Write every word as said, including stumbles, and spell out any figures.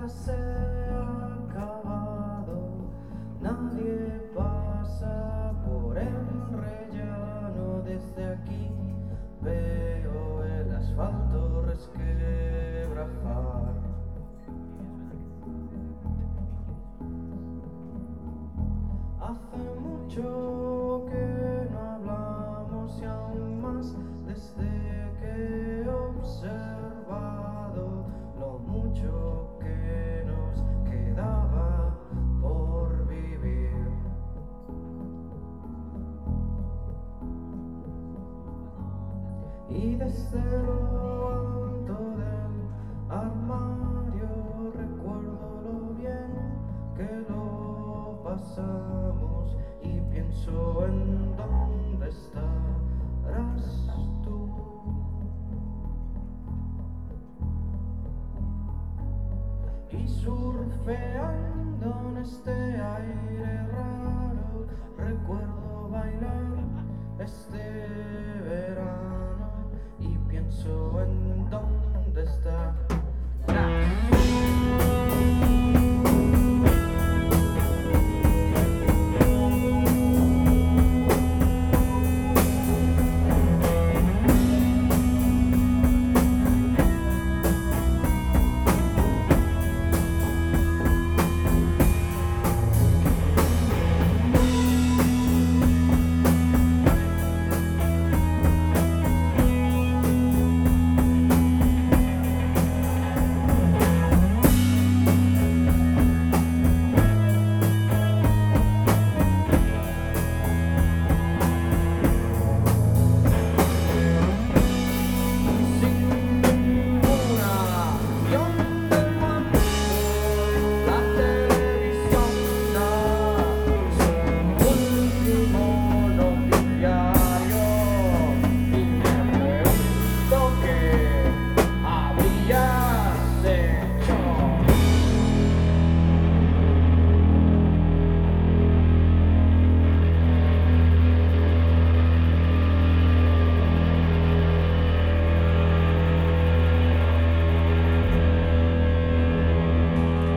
se ha acabado, nadie pasa por el rellano. Desde aquí veo el asfalto resquebrajar. Hace mucho que no hablamos y aún más desde que he observado lo mucho que nos quedaba por vivir. Y desde lo alto del armario recuerdo lo bien que lo pasamos y pienso en dónde estarás tú. Y surfeando en este aire raro recuerdo bailar este